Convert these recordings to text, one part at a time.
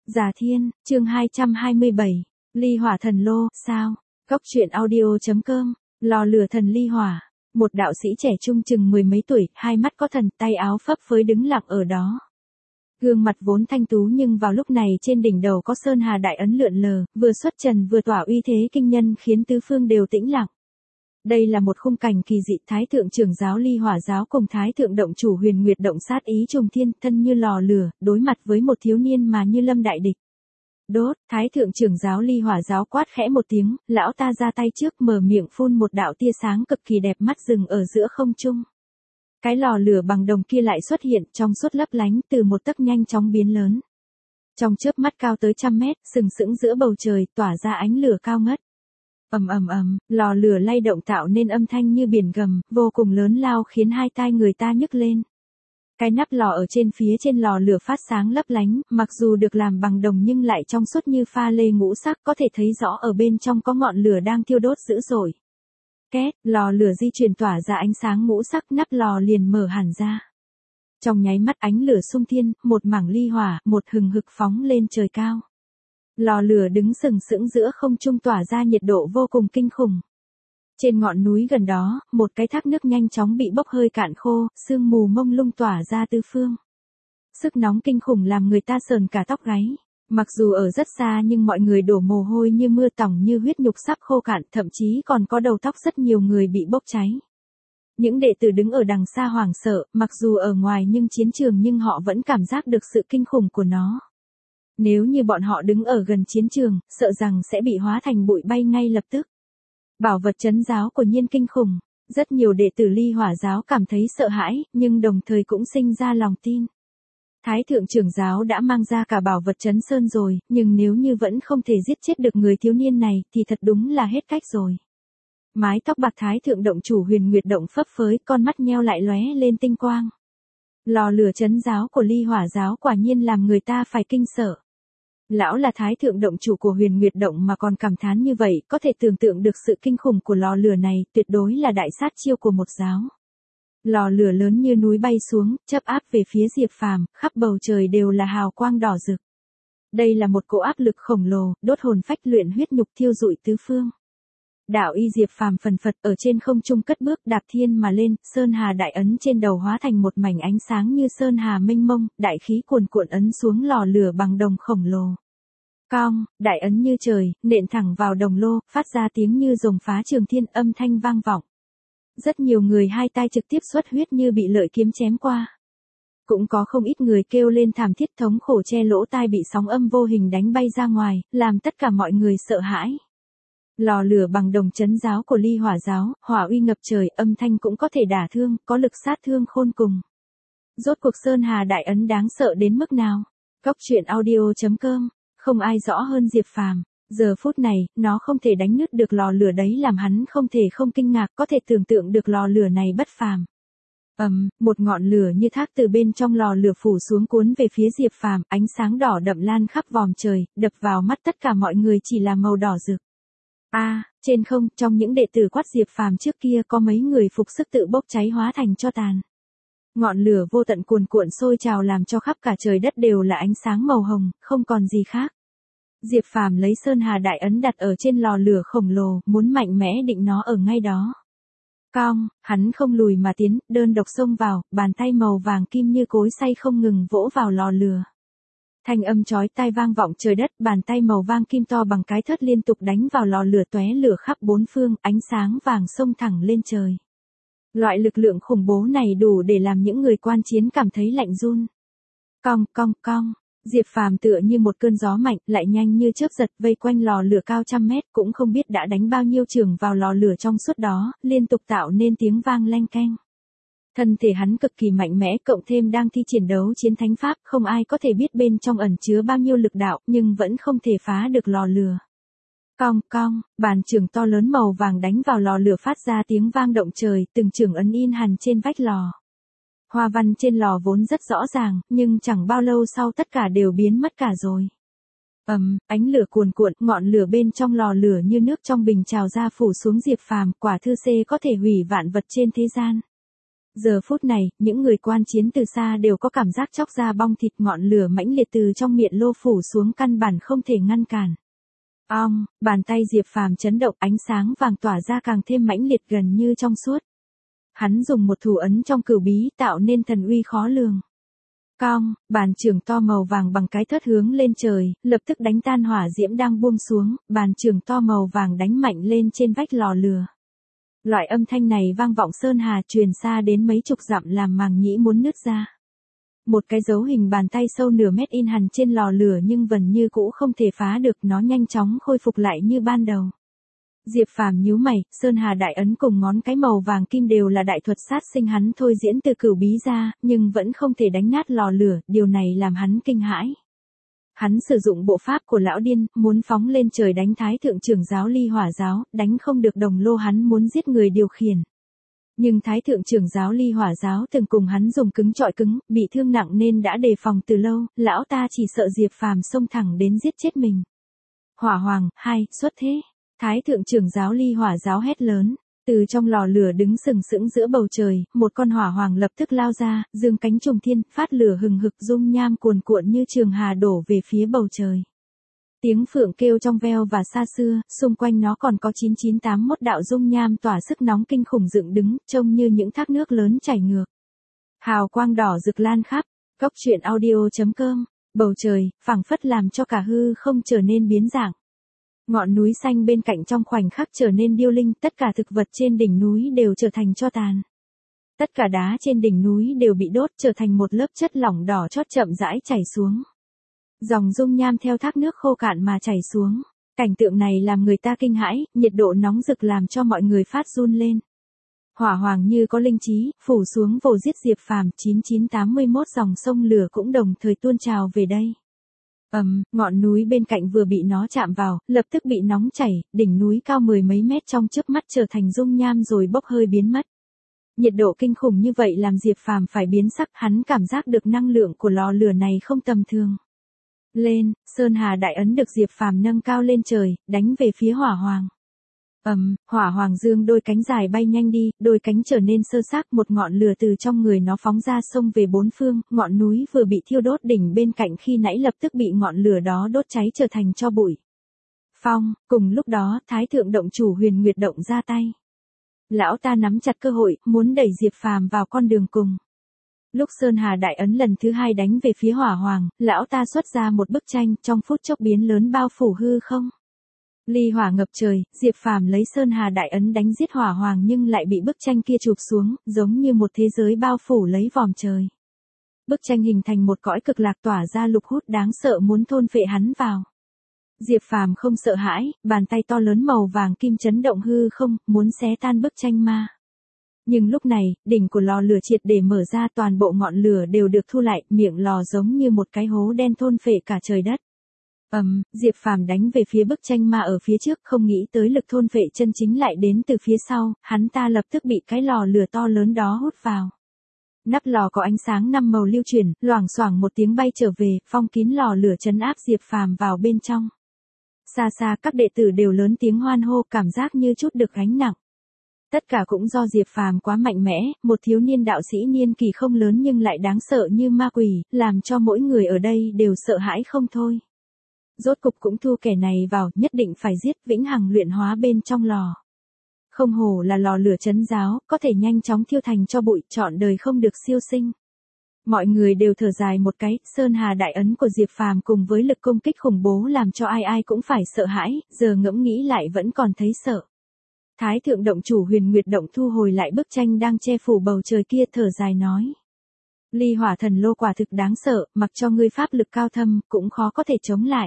Già Thiên, chương 227, Ly Hỏa Thần Lô, sao? Góc truyện audio.com, lò lửa thần ly hỏa. Một đạo sĩ trẻ trung chừng mười mấy tuổi, hai mắt có thần, tay áo phấp phới đứng lặng ở đó. Gương mặt vốn thanh tú nhưng vào lúc này trên đỉnh đầu có sơn hà đại ấn lượn lờ, vừa xuất trần vừa tỏa uy thế kinh nhân khiến tứ phương đều tĩnh lặng. Đây là một khung cảnh kỳ dị, Thái thượng trưởng giáo Ly Hỏa giáo cùng Thái thượng động chủ Huyền Nguyệt động sát ý trùng thiên, thân như lò lửa, đối mặt với một thiếu niên mà như lâm đại địch. Đốt, Thái thượng trưởng giáo Ly Hỏa giáo quát khẽ một tiếng, lão ta ra tay trước, mở miệng phun một đạo tia sáng cực kỳ đẹp mắt dừng ở giữa không trung. Cái lò lửa bằng đồng kia lại xuất hiện, trong suốt lấp lánh, từ một tấc nhanh chóng biến lớn. Trong chớp mắt cao tới 100 mét, sừng sững giữa bầu trời, tỏa ra ánh lửa cao ngất. Ầm ầm ầm, lò lửa lay động tạo nên âm thanh như biển gầm, vô cùng lớn lao khiến hai tai người ta nhức lên. Cái nắp lò ở trên phía trên lò lửa phát sáng lấp lánh, mặc dù được làm bằng đồng nhưng lại trong suốt như pha lê ngũ sắc, có thể thấy rõ ở bên trong có ngọn lửa đang thiêu đốt dữ dội. Két, lò lửa di chuyển tỏa ra ánh sáng ngũ sắc, nắp lò liền mở hẳn ra. Trong nháy mắt ánh lửa xung thiên, một mảng ly hỏa, một hừng hực phóng lên trời cao. Lò lửa đứng sừng sững giữa không trung tỏa ra nhiệt độ vô cùng kinh khủng. Trên ngọn núi gần đó, một cái thác nước nhanh chóng bị bốc hơi cạn khô, sương mù mông lung tỏa ra tứ phương. Sức nóng kinh khủng làm người ta sờn cả tóc gáy. Mặc dù ở rất xa nhưng mọi người đổ mồ hôi như mưa, tỏng như huyết nhục sắp khô cạn, thậm chí còn có đầu tóc rất nhiều người bị bốc cháy. Những đệ tử đứng ở đằng xa hoảng sợ, mặc dù ở ngoài nhưng chiến trường nhưng họ vẫn cảm giác được sự kinh khủng của nó. Nếu như bọn họ đứng ở gần chiến trường, sợ rằng sẽ bị hóa thành bụi bay ngay lập tức. Bảo vật trấn giáo của nhiên kinh khủng, rất nhiều đệ tử Ly Hỏa giáo cảm thấy sợ hãi, nhưng đồng thời cũng sinh ra lòng tin. Thái thượng trưởng giáo đã mang ra cả bảo vật trấn sơn rồi, nhưng nếu như vẫn không thể giết chết được người thiếu niên này thì thật đúng là hết cách rồi. Mái tóc bạc Thái thượng động chủ Huyền Nguyệt động phấp phới, con mắt nheo lại lóe lên tinh quang. Lò lửa trấn giáo của Ly Hỏa giáo quả nhiên làm người ta phải kinh sợ. Lão là Thái thượng động chủ của Huyền Nguyệt động mà còn cảm thán như vậy, có thể tưởng tượng được sự kinh khủng của lò lửa này, tuyệt đối là đại sát chiêu của một giáo. Lò lửa lớn như núi bay xuống, chớp áp về phía Diệp Phàm, khắp bầu trời đều là hào quang đỏ rực. Đây là một cỗ áp lực khổng lồ, đốt hồn phách luyện huyết nhục thiêu rụi tứ phương. Đạo y Diệp Phàm phần phật ở trên không trung cất bước đạp thiên mà lên, sơn hà đại ấn trên đầu hóa thành một mảnh ánh sáng như sơn hà mênh mông, đại khí cuồn cuộn ấn xuống lò lửa bằng đồng khổng lồ. Cong, đại ấn như trời, nện thẳng vào đồng lô, phát ra tiếng như rồng phá trường thiên, âm thanh vang vọng. Rất nhiều người hai tay trực tiếp xuất huyết như bị lợi kiếm chém qua. Cũng có không ít người kêu lên thảm thiết, thống khổ che lỗ tai bị sóng âm vô hình đánh bay ra ngoài, làm tất cả mọi người sợ hãi. Lò lửa bằng đồng trấn giáo của Ly Hỏa giáo, hỏa uy ngập trời, âm thanh cũng có thể đả thương, có lực sát thương khôn cùng. Rốt cuộc sơn hà đại ấn đáng sợ đến mức nào? Góc truyện audio.com, không ai rõ hơn Diệp Phàm. Giờ phút này, nó không thể đánh nứt được lò lửa đấy làm hắn không thể không kinh ngạc, có thể tưởng tượng được lò lửa này bất phàm. Một ngọn lửa như thác từ bên trong lò lửa phủ xuống cuốn về phía Diệp Phàm, ánh sáng đỏ đậm lan khắp vòm trời, đập vào mắt tất cả mọi người chỉ là màu đỏ rực. Trên không, trong những đệ tử quát Diệp Phàm trước kia có mấy người phục sức tự bốc cháy hóa thành tro tàn. Ngọn lửa vô tận cuồn cuộn sôi trào làm cho khắp cả trời đất đều là ánh sáng màu hồng, không còn gì khác. Diệp Phàm lấy sơn hà đại ấn đặt ở trên lò lửa khổng lồ, muốn mạnh mẽ định nó ở ngay đó. Cong, hắn không lùi mà tiến, đơn độc xông vào, bàn tay màu vàng kim như cối xay không ngừng vỗ vào lò lửa. Thanh âm chói tai vang vọng trời đất, bàn tay màu vàng kim to bằng cái thớt liên tục đánh vào lò lửa, tóe lửa khắp bốn phương, ánh sáng vàng xông thẳng lên trời. Loại lực lượng khủng bố này đủ để làm những người quan chiến cảm thấy lạnh run. Cong cong cong, Diệp Phàm tựa như một cơn gió mạnh, lại nhanh như chớp giật, vây quanh lò lửa cao 100 mét, cũng không biết đã đánh bao nhiêu chưởng vào lò lửa trong suốt đó, liên tục tạo nên tiếng vang leng keng. Thân thể hắn cực kỳ mạnh mẽ, cộng thêm đang thi triển đấu chiến thánh pháp, không ai có thể biết bên trong ẩn chứa bao nhiêu lực đạo, nhưng vẫn không thể phá được lò lửa. Cong cong, bàn chưởng to lớn màu vàng đánh vào lò lửa phát ra tiếng vang động trời, từng chưởng ấn in hằn trên vách lò. Hoa văn trên lò vốn rất rõ ràng, nhưng chẳng bao lâu sau tất cả đều biến mất cả rồi. Ánh lửa cuồn cuộn, ngọn lửa bên trong lò lửa như nước trong bình trào ra phủ xuống Diệp Phàm, quả thư xê có thể hủy vạn vật trên thế gian. Giờ phút này, những người quan chiến từ xa đều có cảm giác chóc da bong thịt, ngọn lửa mãnh liệt từ trong miệng lô phủ xuống căn bản không thể ngăn cản. Bàn tay Diệp Phàm chấn động, ánh sáng vàng tỏa ra càng thêm mãnh liệt gần như trong suốt. Hắn dùng một thủ ấn trong cửu bí tạo nên thần uy khó lường. Bàn chưởng to màu vàng bằng cái thớt hướng lên trời, lập tức đánh tan hỏa diễm đang buông xuống, bàn chưởng to màu vàng đánh mạnh lên trên vách lò lửa. Loại âm thanh này vang vọng sơn hà, truyền xa đến mấy chục dặm làm màng nhĩ muốn nứt ra. Một cái dấu hình bàn tay sâu nửa mét in hằn trên lò lửa nhưng vẫn như cũ không thể phá được, nó nhanh chóng khôi phục lại như ban đầu. Diệp Phàm nhíu mày, sơn hà đại ấn cùng ngón cái màu vàng kim đều là đại thuật sát sinh hắn thôi diễn từ cửu bí ra, nhưng vẫn không thể đánh nát lò lửa, điều này làm hắn kinh hãi. Hắn sử dụng bộ pháp của lão điên, muốn phóng lên trời đánh Thái thượng trưởng giáo Ly Hỏa giáo, đánh không được đồng lô hắn muốn giết người điều khiển. Nhưng Thái thượng trưởng giáo Ly Hỏa giáo từng cùng hắn dùng cứng chọi cứng, bị thương nặng nên đã đề phòng từ lâu, lão ta chỉ sợ Diệp Phàm xông thẳng đến giết chết mình. Hỏa Hoàng, xuất thế. Thái thượng trưởng giáo Ly Hỏa giáo hét lớn. Từ trong lò lửa đứng sừng sững giữa bầu trời, một con hỏa hoàng lập tức lao ra, dương cánh trùng thiên, phát lửa hừng hực, dung nham cuồn cuộn như trường hà đổ về phía bầu trời. Tiếng phượng kêu trong veo và xa xưa, xung quanh nó còn có 9981 đạo dung nham tỏa sức nóng kinh khủng dựng đứng, trông như những thác nước lớn chảy ngược. Hào quang đỏ rực lan khắp. Góc truyện audio.com. Bầu trời, phảng phất làm cho cả hư không trở nên biến dạng. Ngọn núi xanh bên cạnh trong khoảnh khắc trở nên điêu linh, tất cả thực vật trên đỉnh núi đều trở thành tro tàn. Tất cả đá trên đỉnh núi đều bị đốt trở thành một lớp chất lỏng đỏ chót chậm rãi chảy xuống. Dòng dung nham theo thác nước khô cạn mà chảy xuống. Cảnh tượng này làm người ta kinh hãi, nhiệt độ nóng rực làm cho mọi người phát run lên. Hỏa hoàng như có linh trí, phủ xuống vồ giết Diệp Phàm, 9981 dòng sông lửa cũng đồng thời tuôn trào về đây. Ngọn núi bên cạnh vừa bị nó chạm vào, lập tức bị nóng chảy, đỉnh núi cao mười mấy mét trong chớp mắt trở thành dung nham rồi bốc hơi biến mất. Nhiệt độ kinh khủng như vậy làm Diệp Phàm phải biến sắc, hắn cảm giác được năng lượng của lò lửa này không tầm thường. Lên, sơn hà đại ấn được Diệp Phàm nâng cao lên trời, đánh về phía hỏa hoàng. Hỏa hoàng dương đôi cánh dài bay nhanh đi, đôi cánh trở nên sơ xác, một ngọn lửa từ trong người nó phóng ra xông về bốn phương, ngọn núi vừa bị thiêu đốt đỉnh bên cạnh khi nãy lập tức bị ngọn lửa đó đốt cháy trở thành tro bụi. Cùng lúc đó, Thái thượng động chủ Huyền Nguyệt động ra tay. Lão ta nắm chặt cơ hội, muốn đẩy Diệp Phàm vào con đường cùng. Lúc sơn hà đại ấn lần thứ hai đánh về phía hỏa hoàng, lão ta xuất ra một bức tranh, trong phút chốc biến lớn bao phủ hư không. Ly hỏa ngập trời, Diệp Phàm lấy sơn hà đại ấn đánh giết hỏa hoàng nhưng lại bị bức tranh kia chụp xuống, giống như một thế giới bao phủ lấy vòm trời. Bức tranh hình thành một cõi cực lạc tỏa ra lực hút đáng sợ muốn thôn phệ hắn vào. Diệp Phàm không sợ hãi, bàn tay to lớn màu vàng kim chấn động hư không, muốn xé tan bức tranh ma. Nhưng lúc này, đỉnh của lò lửa triệt để mở ra, toàn bộ ngọn lửa đều được thu lại, miệng lò giống như một cái hố đen thôn phệ cả trời đất. Diệp Phàm đánh về phía bức tranh ma ở phía trước, không nghĩ tới lực thôn phệ chân chính lại đến từ phía sau, hắn ta lập tức bị cái lò lửa to lớn đó hút vào. Nắp lò có ánh sáng năm màu lưu chuyển, loảng xoảng một tiếng bay trở về, phong kín lò lửa trấn áp Diệp Phàm vào bên trong. Xa xa các đệ tử đều lớn tiếng hoan hô, cảm giác như chút được gánh nặng. Tất cả cũng do Diệp Phàm quá mạnh mẽ, một thiếu niên đạo sĩ niên kỳ không lớn nhưng lại đáng sợ như ma quỷ, làm cho mỗi người ở đây đều sợ hãi không thôi. Rốt cục cũng thu kẻ này vào, nhất định phải giết, vĩnh hằng luyện hóa bên trong lò. Không hổ là lò lửa trấn giáo, có thể nhanh chóng thiêu thành cho bụi, trọn đời không được siêu sinh. Mọi người đều thở dài một cái, sơn hà đại ấn của Diệp Phàm cùng với lực công kích khủng bố làm cho ai ai cũng phải sợ hãi, giờ ngẫm nghĩ lại vẫn còn thấy sợ. Thái thượng động chủ Huyền Nguyệt động thu hồi lại bức tranh đang che phủ bầu trời kia, thở dài nói. Ly hỏa thần lô quả thực đáng sợ, mặc cho ngươi pháp lực cao thâm, cũng khó có thể chống lại.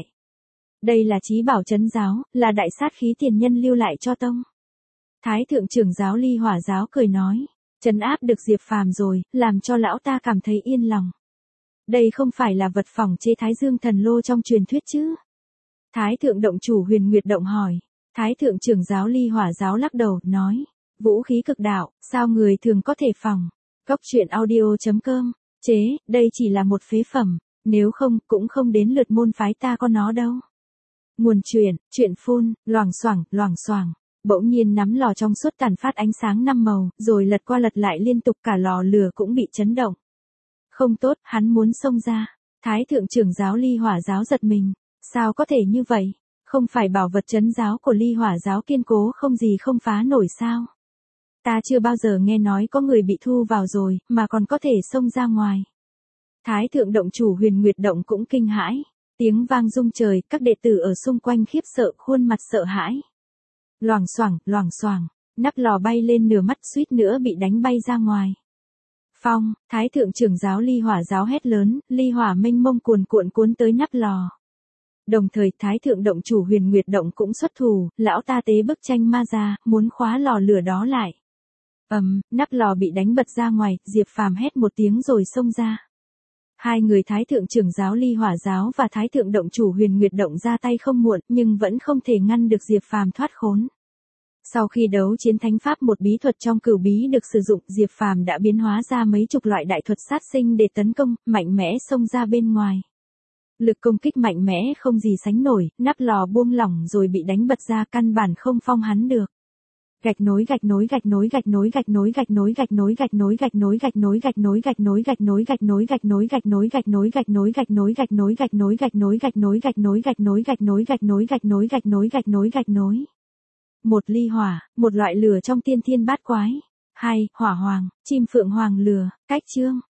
Đây là chí bảo trấn giáo, là đại sát khí tiền nhân lưu lại cho tông. Thái thượng trưởng giáo Ly Hỏa giáo cười nói, trấn áp được Diệp Phàm rồi, làm cho lão ta cảm thấy yên lòng. Đây không phải là vật phỏng chế Thái Dương thần lô trong truyền thuyết chứ? Thái thượng động chủ Huyền Nguyệt động hỏi. Thái thượng trưởng giáo Ly Hỏa giáo lắc đầu, nói, vũ khí cực đạo, sao người thường có thể phỏng? Góc truyện audio.com, chế, đây chỉ là một phế phẩm, nếu không, cũng không đến lượt môn phái ta có nó đâu. Nguồn truyện phun, loảng xoảng, Bỗng nhiên nắm lò trong suốt tàn phát ánh sáng 5 màu, rồi lật qua lật lại liên tục, cả lò lửa cũng bị chấn động. Không tốt, hắn muốn xông ra. Thái thượng trưởng giáo Ly Hỏa giáo giật mình. Sao có thể như vậy? Không phải bảo vật trấn giáo của Ly Hỏa giáo kiên cố không gì không phá nổi sao? Ta chưa bao giờ nghe nói có người bị thu vào rồi, mà còn có thể xông ra ngoài. Thái thượng động chủ Huyền Nguyệt Động cũng kinh hãi. Tiếng vang rung trời, các đệ tử ở xung quanh khiếp sợ, khuôn mặt sợ hãi. Loảng xoảng, nắp lò bay lên nửa mắt, suýt nữa bị đánh bay ra ngoài. Phong, Thái thượng trưởng giáo Ly Hỏa giáo hét lớn, ly hỏa mênh mông cuồn cuộn cuốn tới nắp lò. Đồng thời Thái thượng động chủ Huyền Nguyệt Động cũng xuất thủ, lão ta tế bức tranh ma ra, muốn khóa lò lửa đó lại. Nắp lò bị đánh bật ra ngoài, Diệp Phàm hét một tiếng rồi xông ra. Hai người Thái thượng trưởng giáo Ly Hỏa giáo và Thái thượng động chủ Huyền Nguyệt Động ra tay không muộn, nhưng vẫn không thể ngăn được Diệp Phàm thoát khốn. Sau khi đấu chiến thánh pháp, một bí thuật trong cửu bí được sử dụng, Diệp Phàm đã biến hóa ra mấy chục loại đại thuật sát sinh để tấn công, mạnh mẽ xông ra bên ngoài. Lực công kích mạnh mẽ không gì sánh nổi, nắp lò buông lỏng rồi bị đánh bật ra, căn bản không phong hắn được. Gạch nối Một ly hỏa, một loại lửa trong tiên thiên bát quái. 2. Hỏa hoàng, chim phượng hoàng lửa. Cách chương